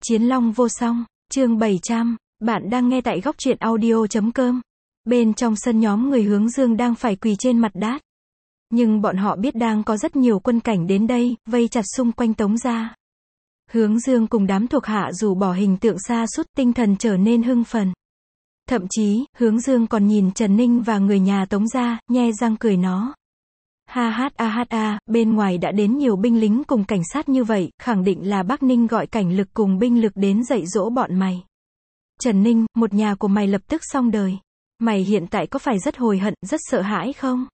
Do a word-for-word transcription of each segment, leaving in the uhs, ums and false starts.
Chiến Long vô song, chương bảy trăm, bạn đang nghe tại góc truyện audio chấm com. Bên trong sân nhóm người hướng dương đang phải quỳ trên mặt đát. Nhưng bọn họ biết đang có rất nhiều quân cảnh đến đây, vây chặt xung quanh Tống gia. Hướng dương cùng đám thuộc hạ dù bỏ hình tượng xa sút tinh thần trở nên hưng phấn. Thậm chí, hướng dương còn nhìn Trần Ninh và người nhà Tống gia, nhe răng cười nó. Ha hát a hát a, bên ngoài đã đến nhiều binh lính cùng cảnh sát như vậy, khẳng định là Bắc Ninh gọi cảnh lực cùng binh lực đến dạy dỗ bọn mày. Trần Ninh, một nhà của mày lập tức xong đời. Mày hiện tại có phải rất hối hận, rất sợ hãi không?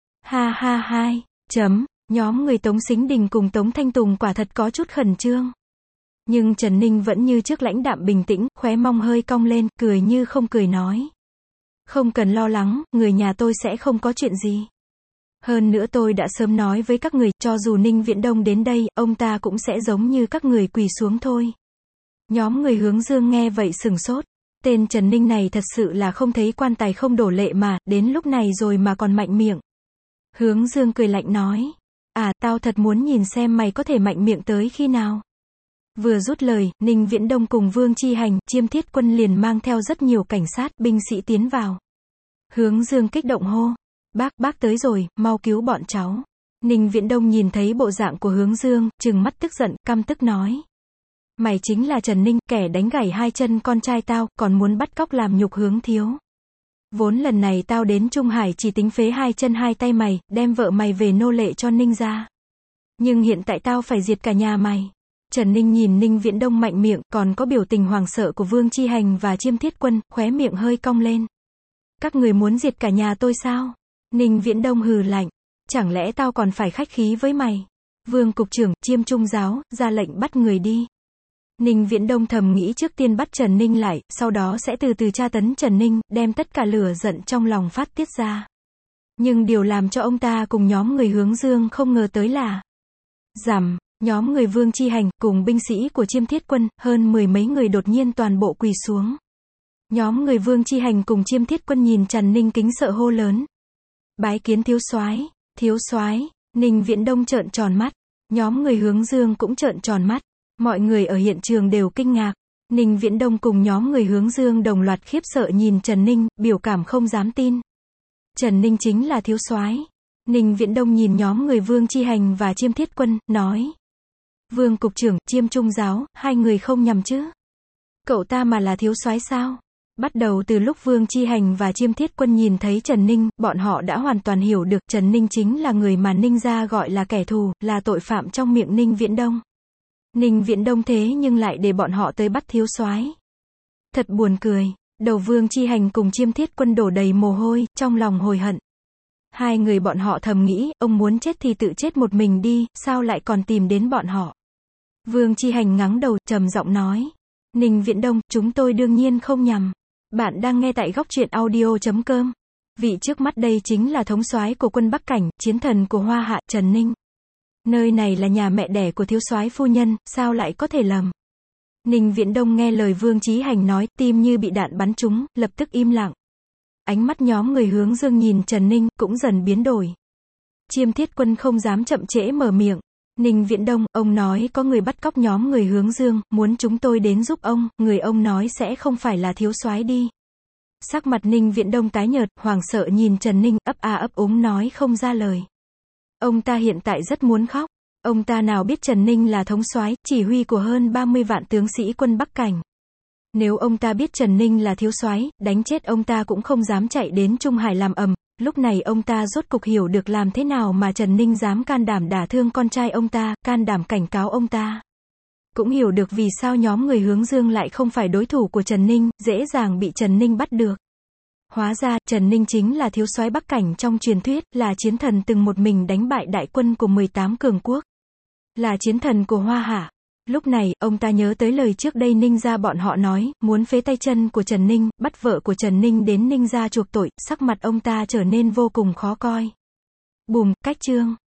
Ha ha hai, chấm, nhóm người Tống Sính Đình cùng Tống Thanh Tùng quả thật có chút khẩn trương. Nhưng Trần Ninh vẫn như trước lãnh đạm bình tĩnh, khóe mong hơi cong lên, cười như không cười nói. Không cần lo lắng, người nhà tôi sẽ không có chuyện gì. Hơn nữa tôi đã sớm nói với các người, cho dù Ninh Viễn Đông đến đây, ông ta cũng sẽ giống như các người quỳ xuống thôi. Nhóm người hướng dương nghe vậy sừng sốt. Tên Trần Ninh này thật sự là không thấy quan tài không đổ lệ mà, đến lúc này rồi mà còn mạnh miệng. Hướng dương cười lạnh nói. À, tao thật muốn nhìn xem mày có thể mạnh miệng tới khi nào. Vừa rút lời, Ninh Viễn Đông cùng Vương Chi Hành, Chiêm Thiết Quân liền mang theo rất nhiều cảnh sát, binh sĩ tiến vào. Hướng dương kích động hô. Bác, bác tới rồi, mau cứu bọn cháu. Ninh Viễn Đông nhìn thấy bộ dạng của hướng dương, trừng mắt tức giận, căm tức nói. Mày chính là Trần Ninh, kẻ đánh gãy hai chân con trai tao, còn muốn bắt cóc làm nhục hướng thiếu. Vốn lần này tao đến Trung Hải chỉ tính phế hai chân hai tay mày, đem vợ mày về nô lệ cho Ninh gia. Nhưng hiện tại tao phải diệt cả nhà mày. Trần Ninh nhìn Ninh Viễn Đông mạnh miệng, còn có biểu tình hoàng sợ của Vương Chi Hành và Chiêm Thiết Quân, khóe miệng hơi cong lên. Các người muốn diệt cả nhà tôi sao? Ninh Viễn Đông hừ lạnh. Chẳng lẽ tao còn phải khách khí với mày? Vương cục trưởng, Chiêm trung giáo, ra lệnh bắt người đi. Ninh Viễn Đông thầm nghĩ trước tiên bắt Trần Ninh lại, sau đó sẽ từ từ tra tấn Trần Ninh, đem tất cả lửa giận trong lòng phát tiết ra. Nhưng điều làm cho ông ta cùng nhóm người hướng dương không ngờ tới là rằm, nhóm người Vương Chi Hành, cùng binh sĩ của Chiêm Thiết Quân, hơn mười mấy người đột nhiên toàn bộ quỳ xuống. Nhóm người Vương Chi Hành cùng Chiêm Thiết Quân nhìn Trần Ninh kính sợ hô lớn. Bái kiến thiếu soái, thiếu soái. Ninh Viễn Đông trợn tròn mắt. Nhóm người hướng dương cũng trợn tròn mắt. Mọi người ở hiện trường đều kinh ngạc. Ninh Viễn Đông cùng nhóm người hướng dương đồng loạt khiếp sợ nhìn Trần Ninh, biểu cảm không dám tin. Trần Ninh chính là thiếu soái. Ninh Viễn Đông nhìn nhóm người Vương Chi Hành và Chiêm Thiết Quân, nói. Vương cục trưởng, Chiêm trung giáo, hai người không nhầm chứ? Cậu ta mà là thiếu soái sao? Bắt đầu từ lúc Vương Chi Hành và Chiêm Thiết Quân nhìn thấy Trần Ninh, bọn họ đã hoàn toàn hiểu được Trần Ninh chính là người mà Ninh gia gọi là kẻ thù, là tội phạm trong miệng Ninh Viễn Đông. Ninh Viễn Đông thế nhưng lại để bọn họ tới bắt thiếu soái. Thật buồn cười. Đầu Vương Chi Hành cùng Chiêm Thiết Quân đổ đầy mồ hôi, trong lòng hối hận. Hai người bọn họ thầm nghĩ, ông muốn chết thì tự chết một mình đi, sao lại còn tìm đến bọn họ. Vương Chi Hành ngắng đầu, trầm giọng nói. Ninh Viễn Đông, chúng tôi đương nhiên không nhầm. Bạn đang nghe tại góc truyện audio chấm com. Vị trước mắt đây chính là thống soái của quân Bắc Cảnh, chiến thần của Hoa Hạ, Trần Ninh. Nơi này là nhà mẹ đẻ của thiếu soái phu nhân, sao lại có thể lầm. Ninh Viễn Đông nghe lời Vương Chí Hành nói, tim như bị đạn bắn trúng, lập tức im lặng. Ánh mắt nhóm người hướng dương nhìn Trần Ninh, cũng dần biến đổi. Chiêm Thiết Quân không dám chậm trễ mở miệng. Ninh Viễn Đông, ông nói có người bắt cóc nhóm người hướng dương, muốn chúng tôi đến giúp ông, người ông nói sẽ không phải là thiếu soái đi. Sắc mặt Ninh Viễn Đông tái nhợt, hoảng sợ nhìn Trần Ninh, ấp a ấp úng nói không ra lời. Ông ta hiện tại rất muốn khóc. Ông ta nào biết Trần Ninh là thống soái, chỉ huy của hơn ba mươi vạn tướng sĩ quân Bắc Cảnh. Nếu ông ta biết Trần Ninh là thiếu soái, đánh chết ông ta cũng không dám chạy đến Trung Hải làm ầm. Lúc này ông ta rốt cục hiểu được làm thế nào mà Trần Ninh dám can đảm đả thương con trai ông ta, can đảm cảnh cáo ông ta. Cũng hiểu được vì sao nhóm người hướng dương lại không phải đối thủ của Trần Ninh, dễ dàng bị Trần Ninh bắt được. Hóa ra, Trần Ninh chính là thiếu soái Bắc Cảnh trong truyền thuyết, là chiến thần từng một mình đánh bại đại quân của mười tám cường quốc. Là chiến thần của Hoa Hạ. Lúc này, ông ta nhớ tới lời trước đây Ninh gia bọn họ nói, muốn phế tay chân của Trần Ninh, bắt vợ của Trần Ninh đến Ninh gia chuộc tội, sắc mặt ông ta trở nên vô cùng khó coi. Bùm, cách chương.